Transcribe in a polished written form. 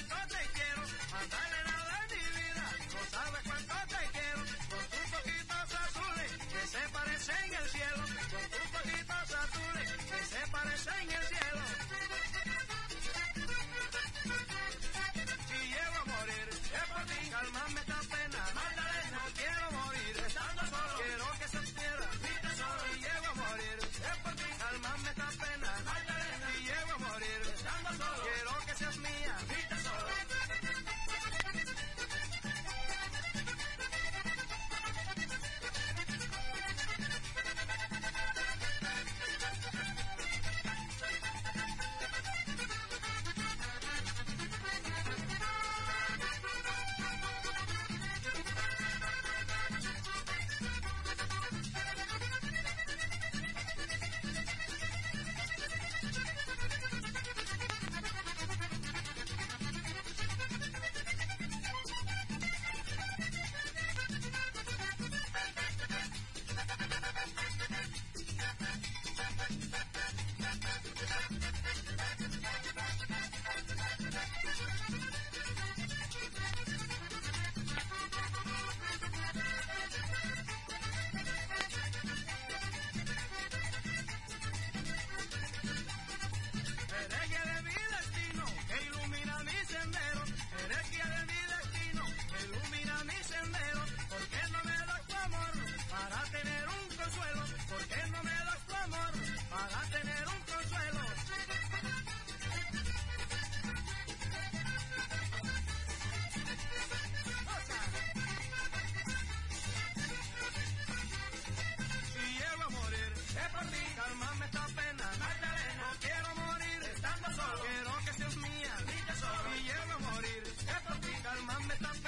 cuánto te quiero, Magdalena de mi vida, no sabes cuánto te quiero, con tus ojitos azules que se parecen al cielo, con tus ojitos azules que se parecen al cielo. Si llego a morir, es por ti, calmame esta pena, Magdalena, no quiero morir estando solo, quiero que se entienda mi tesoro. Si llego a morir, es por ti, calmame esta pena, Magdalena, si llego a morir estando solo, quiero que seas mía, mi tesoro. Calmame esta pena, Magdalena, no quiero morir estando solo, quiero que seas mía, mi tesoro. Si llego a morir, es por ti, calmame esta pena.